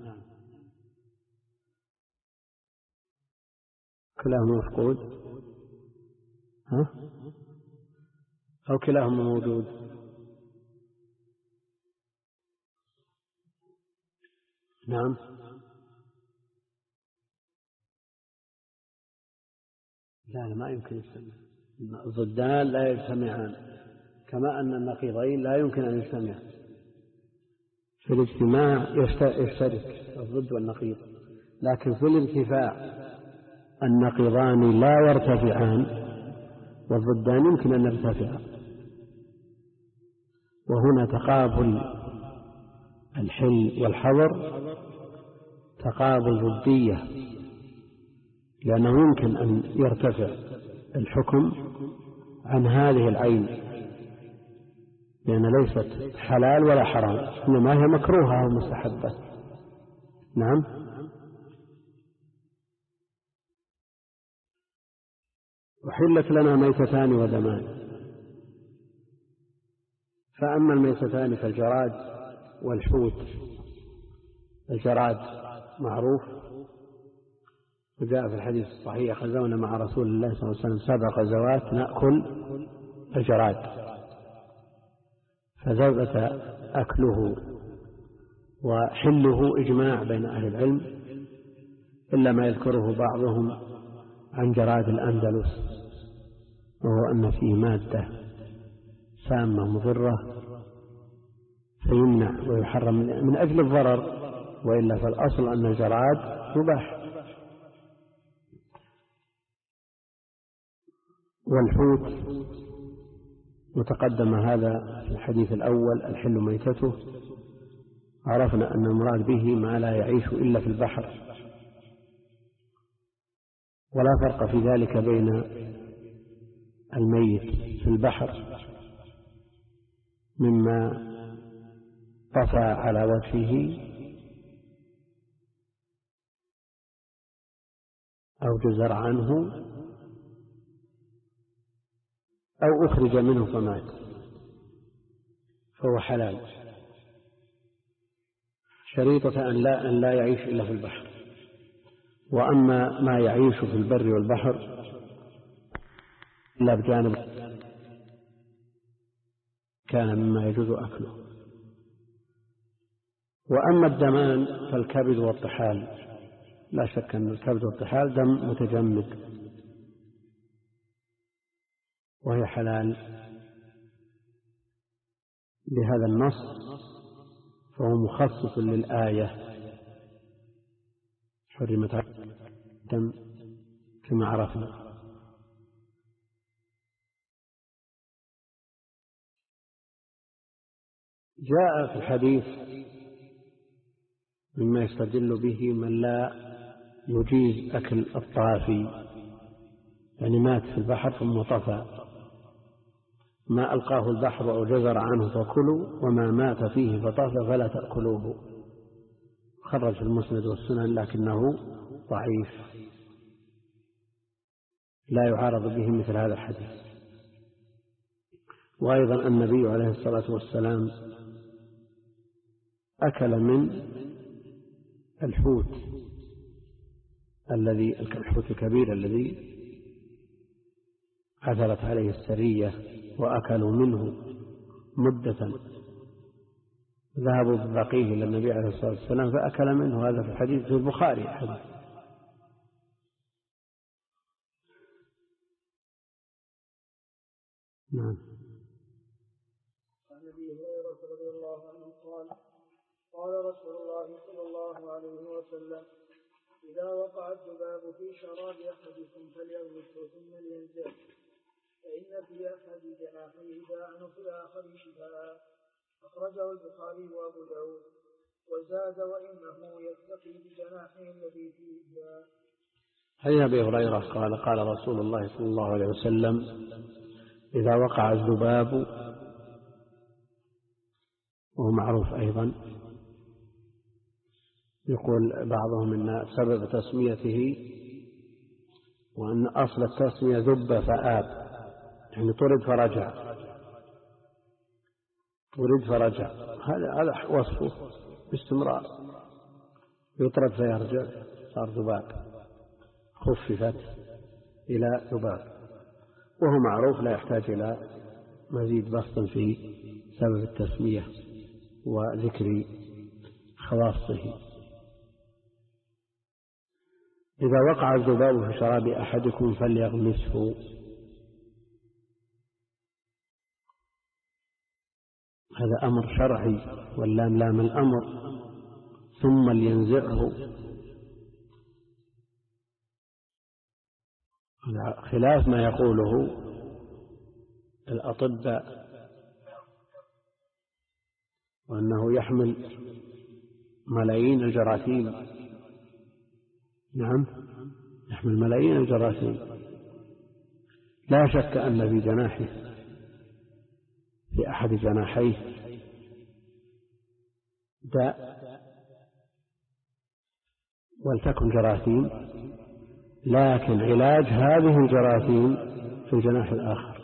كلاهما مفقود، ها؟ أو كلاهما موجود؟ نعم. لا ما يمكن يجتمع، الضدان لا يجتمعان، كما أن النقيضين لا يمكن أن يجتمعا. في الاجتماع يشترك الضد والنقيض، لكن في الارتفاع النقيضان لا يرتفعان والضدان يمكن أن يرتفعا. وهنا تقابل الحل والحظر تقابل ضدية، لأنه يمكن أن يرتفع الحكم عن هذه العين، لأن ليست حلال ولا حرام، إنما هي مكروهة أو مستحبة. نعم. وحلت لنا ميتتان ودمان. فأما الميتتان فالجراد والحوت. الجراد معروف، وجاء في الحديث الصحيح: غزونا مع رسول الله صلى الله عليه وسلم سبع غزوات نأكل الجراد، فثبت أكله وحله إجماع بين أهل العلم، إلا ما يذكره بعضهم عن جراد الأندلس، وهو أن فيه مادة سامة مضرة فيمنع ويحرم من أجل الضرر، وإلا فالأصل أن الجراد مباح. والحوت وتقدم هذا في الحديث الأول: الحل ميتته. عرفنا أن المراد به ما لا يعيش إلا في البحر، ولا فرق في ذلك بين الميت في البحر مما طفى على وجهه أو جزر عنه أو أخرج منه فمات، فهو حلال، شريطة أن لا, أن لا يعيش إلا في البحر. وأما ما يعيش في البر والبحر إلا بجانب كان مما يجوز أكله. وأما الدمان فالكبد والطحال، لا شك أن الكبد والطحال دم متجمد، وهي حلال بهذا النص، فهو مخصص للآية: حرمت الدم كما عرفنا. جاء في الحديث مما يستدل به من لا يجيز أكل الطافي، يعني مات في البحر ثم طفى: ما ألقاه البحر أو جزر عنه فكلوا، وما مات فيه فطفى فلا تأكلوه. خرج في المسند والسنن لكنه ضعيف، لا يعارض به مثل هذا الحديث. وأيضا النبي عليه الصلاة والسلام أكل من الحوت الذي الحوت الكبير الذي عثرت عليه السرية وأكلوا منه مدة، ذهبوا ببقيه إلى النبي عليه الصلاة والسلام فأكل منه. هذا في الحديث في البخاري حديث. نعم. عن أبي هريرة رضي الله عنه قال قال رسول الله صلى الله عليه وسلم إذا وقع الذباب في شراب أحدكم فليغمسه ثم لينزعه فإن في أحد جناحيه داء وفي الآخر شفاء. أخرجه البخاري وأبو داود وزاد وإنه يتقي بجناحه الذي فيه داء. عن أبي هريرة قال قال رسول الله صلى الله عليه وسلم إذا وقع الذباب، وهو معروف أيضا، يقول بعضهم إن سبب تسميته وأن أصل التسمية ذب فآب، يعني طرد فرجع، طرد فرجع، هذا هذا وصفه باستمرار، يطرد فيرجع صار ذباب، خففت إلى ذباب، وهو معروف لا يحتاج إلى مزيد بسط في سبب التسمية وذكر خواصه. إذا وقع الذباب في شراب أحدكم فليغمسه، هذا أمر شرعي واللام لام الأمر، ثم لينزعه، خلاف ما يقوله الأطباء وأنه يحمل ملايين الجراثيم. نعم، يحمل ملايين الجراثيم. لا شك أن في جناحه، في أحد جناحيه داء ولتكن جراثيم، لكن علاج هذه الجراثيم في الجناح الآخر.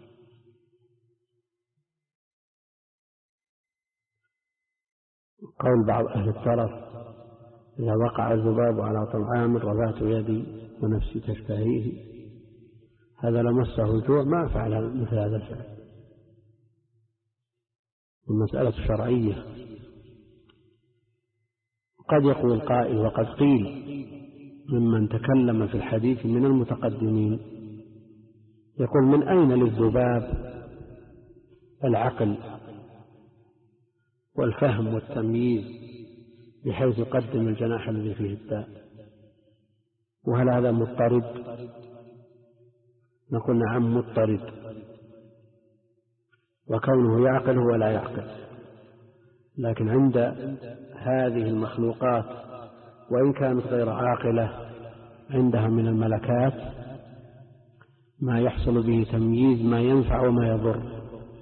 قول بعض أهل الترف إذا وقع الذباب على طعام رفعت يدي ونفسي تشتهيه، هذا لمسه الجوع ما فعل مثل هذا الفعل. المسألة شرعية. قد يقول قائل وقد قيل ممن تكلم في الحديث من المتقدمين، يقول من أين للذباب العقل والفهم والتمييز بحيث يقدم الجناح الذي فيه الداء؟ وهل هذا مضطرد؟ نقول نعم مضطرد، وكونه يعقل هو لا يعقل. لكن عند هذه المخلوقات وإن كانت غير عاقلة عندها من الملكات ما يحصل به تمييز ما ينفع وما يضر.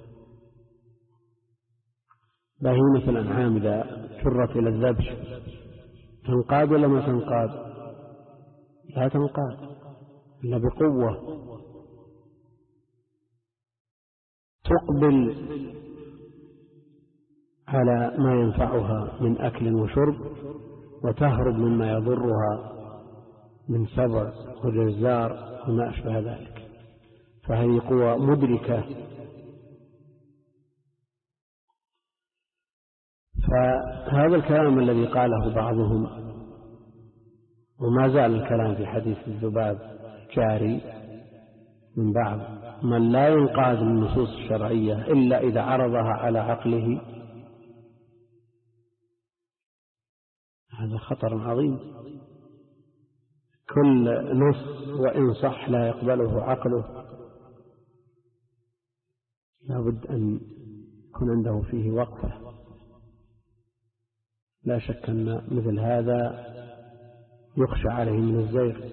بهيمة الأنعام إذا جرت إلى الذبح تنقاد ولا ما تنقاد؟ لا تنقاد إلا بقوة، تقبل على ما ينفعها من أكل وشرب، وتهرب مما يضرها من سبع وجزار وما أشبه ذلك. فهذه قوة مدركة. فهذا الكلام الذي قاله بعضهم، وما زال الكلام في حديث الذباب جاري من بعض من لا ينقاد من النصوص الشرعية إلا إذا عرضها على عقله، هذا خطر عظيم. كل نص وإن صح لا يقبله عقله، لا بد أن يكون عنده فيه وقفة. لا شك أن مثل هذا يخشى عليه من الزيغ.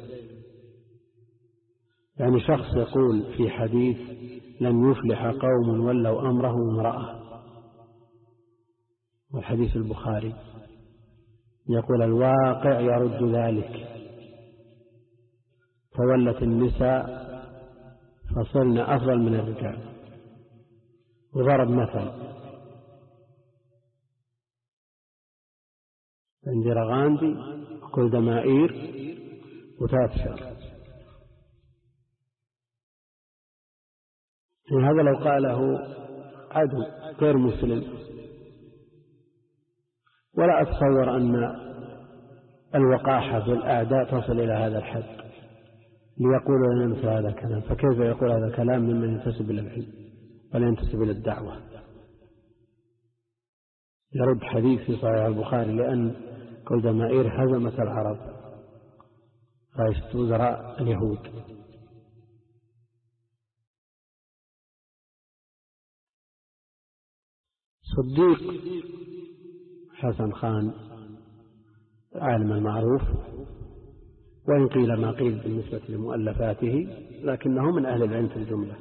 يعني شخص يقول في حديث لن يفلح قوم ولوا أمرهم امرأة، والحديث البخاري، يقول الواقع يرد ذلك، تولت النساء فصرن أفضل من الرجال. وضرب مثل انديرا غاندي وكل دمائير وتافشر. هذا لو قاله عدو غير مسلم، ولا أتصور أن الوقاحة بالأعداء تصل إلى هذا الحد ليقول لنا مثل هذا الكلام. فكيف يقول هذا الكلام ممن ينتسب إلى العلم ولا ينتسب إلى الدعوة؟ يرد حديث في صحيح البخاري لأن كل دمائر هزمت العرب رئيس وزراء اليهود. صديق حسن خان عالم المعروف، وإن قيل ما قيل بالنسبة لمؤلفاته، لكنه من أهل العلم في الجملة.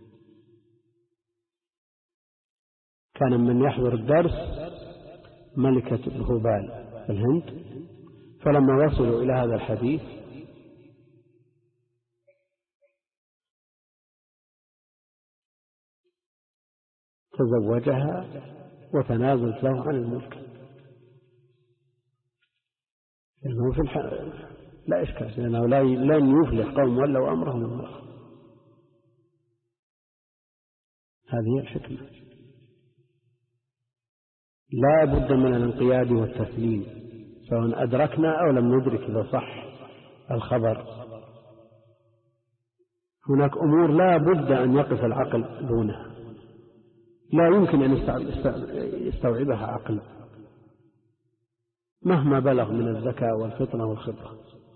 كان من يحضر الدرس ملكة الهبال في الهند، فلما وصلوا إلى هذا الحديث تزوجها وتنازلت له عن الملك، لأنه في الح... لا إشكال، لأنه لن يفلح قوم ولوا أمرهم الله. هذه الحكمة. لا بد من الانقياد والتسليم سواء أدركنا أو لم ندرك إذا صح الخبر. هناك أمور لا بد أن يقف العقل دونها، لا يمكن أن يستوعبها عقل مهما بلغ من الذكاء والفطنة والخبرة.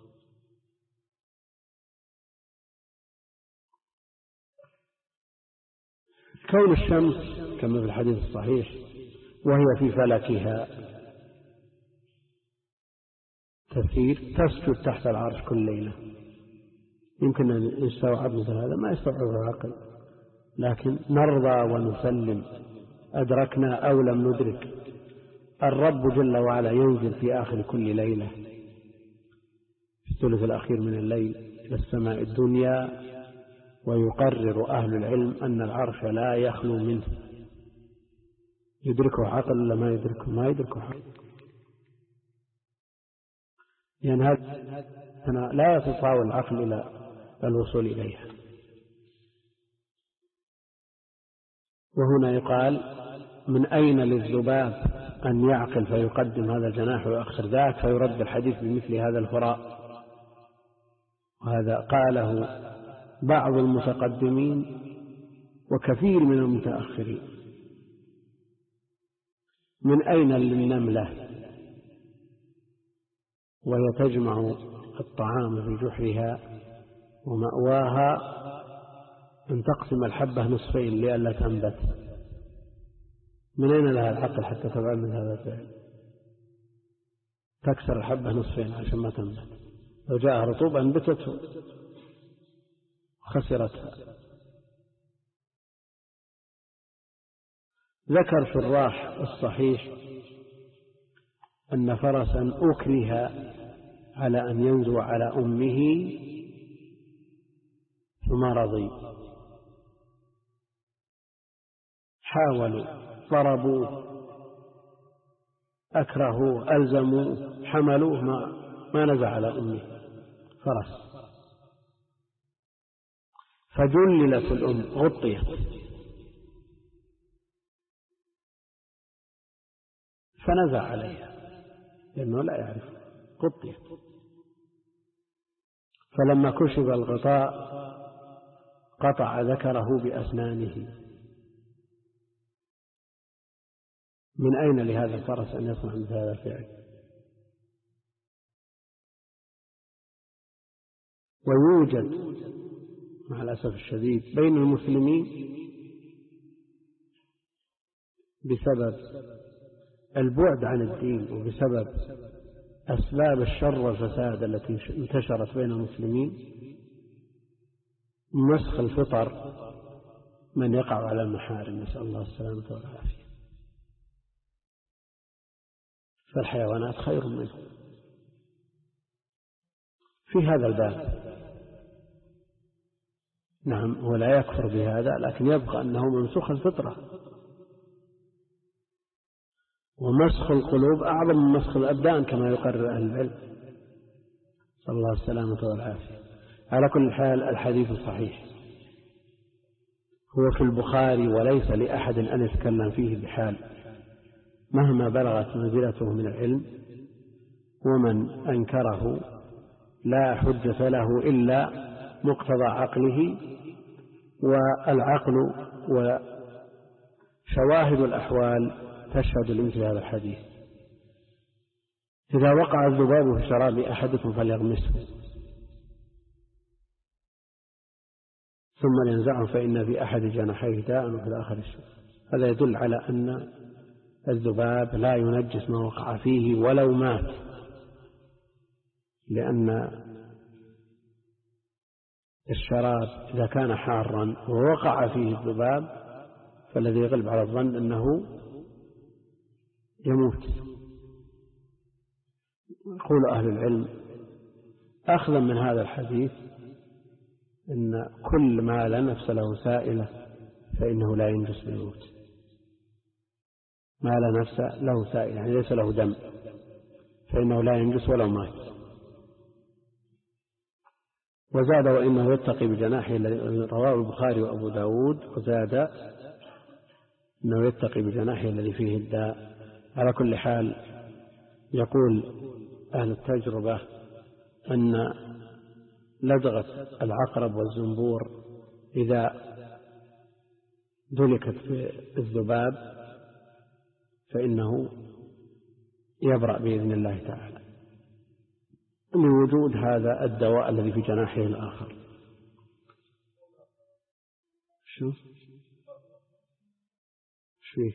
كون الشمس كما في الحديث الصحيح وهي في فلكها تسير تسجد تحت العرش كل ليلة، يمكن أن يستوعب مثل هذا؟ ما يستوعب العقل، لكن نرضى ونسلم أدركنا أو لم ندرك. الرب جل وعلا ينزل في آخر كل ليلة في الثلث الأخير من الليل إلى السماء الدنيا، ويقرر أهل العلم أن العرش لا يخلو منه. يدركه عقل ولا ما يدركه؟ ما يدركه عقل، لأن هذا لا يتطاول العقل إلى الوصول إليها. وهنا يقال: من أين للذباب أن يعقل فيقدم هذا الجناح ويؤخر ذاك، فيرد الحديث بمثل هذا الهراء. وهذا قاله بعض المتقدمين وكثير من المتأخرين. من أين للنملة وهي تجمع الطعام في جحرها ومأواها أن تقسم الحبة نصفين لئلا تنبت؟ من أين لها العقل حتى تفعل من هذا الفعل؟ تكسر الحبة نصفين عشان ما تنبت. لو جاءها رطوبة انبتت خسرتها. ذكر شراح الصحيح أن فرسا أكره على أن ينزو على أمه فما رضي، حاولوا ضربوه أكرهوه ألزموه حملوه ما, ما نزع على أمه فرس، فجللت الأم غطيت فنزع عليها لأنه لا يعرف غطيت. فلما كشف الغطاء قطع ذكره بأسنانه. من أين لهذا الفرس أن يصنع مثل هذا الفعل؟ ويوجد مع الأسف الشديد بين المسلمين بسبب البعد عن الدين وبسبب أسباب الشر والفساد التي انتشرت بين المسلمين مسخ الفطر من يقع على المحارم، نسأل الله السلامة والعافية. فالحيوانات خير منه. في هذا الباب نعم، هو لا يكفر بهذا، لكن يبقى أنه منسوخ الفطرة، ومسخ القلوب أعظم من مسخ الأبدان كما يقرر أهل العلم، صلى الله السلامة والعافية. على كل حال الحديث صحيح، هو في البخاري، وليس لأحد أن يتكلم فيه بحال مهما بلغت منزلته من العلم، ومن أنكره لا حجة له إلا مقتضى عقله، والعقل وشواهد الأحوال تشهد لمثل هذا الحديث. إذا وقع الذباب في شراب أحدكم فليغمسه ثم ينزعه فإن في أحد جناحيه داء وفي الآخر الشفاء. هذا يدل على أن الذباب لا ينجس ما وقع فيه ولو مات، لأن الشراب إذا كان حارا ووقع فيه الذباب فالذي يغلب على الظن أنه يموت. يقول أهل العلم أخذا من هذا الحديث أن كل ما لا نفس له سائلة فإنه لا ينجس بالموت. ما لا نفس له سائلة يعني ليس له دم فإنه لا ينجس ولو مات. وزاد وإنه يتقي بجناحه الذي رواه البخاري وأبو داود، وزاد أنه يتقي بجناحه الذي فيه الداء. على كل حال يقول أهل التجربة أن لدغة العقرب والزنبور إذا دلكت في الذباب فإنه يبرأ بإذن الله تعالى لوجود هذا الدواء الذي في جناحه الآخر. شو شو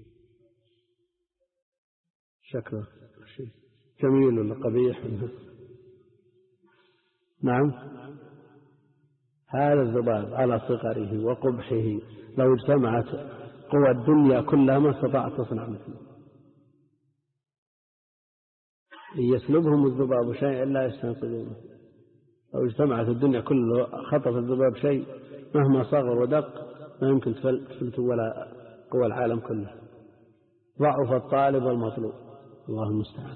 شكله شيء جميل ولا قبيح؟ نعم، هذا الذباب على صغره وقبحه لو اجتمعت قوى الدنيا كلها ما استطاعت تصنع مثله. إن يسلبهم الذباب شيء لا يستنقذونه. لو اجتمعت الدنيا كلها خطف الذباب شيء مهما صغر ودق ما يمكن تفلت ولا قوى العالم كله. ضعف الطالب والمطلوب، الله المستعان.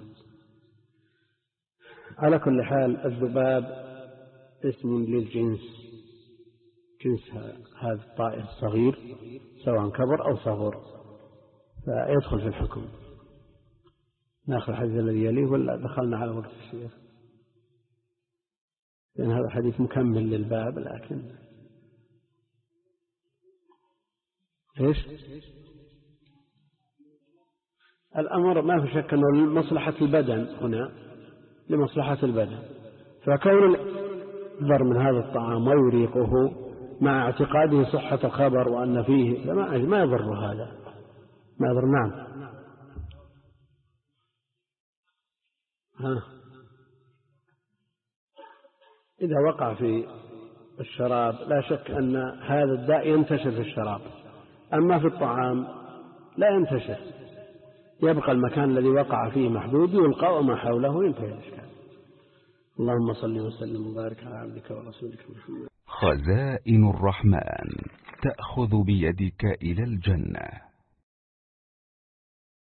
على كل حال الذباب اسم للجنس، جنس هذا الطائر الصغير سواء كبر أو صغر فيدخل في الحكم. ناخذ الحديث الذي يليه ولا دخلنا على وقت الشيخ؟ لأن هذا حديث مكمل للباب، لكن إيش الأمر ما في شك أنه لمصلحة البدن، هنا لمصلحة البدن، فكون الضر من هذا الطعام ويريقه مع اعتقاده صحة الخبر وأن فيه ما يضر هذا، ما يضر. نعم. ها. إذا وقع في الشراب لا شك أن هذا الداء ينتشر في الشراب، أما في الطعام لا ينتشر، يبقى المكان الذي وقع فيه محدود يلقى وما حوله ينتهي الإشكال. اللهم صل وسلم وبارك على عبدك ورسولك محمد. خزائن الرحمن تأخذ بيدك إلى الجنة.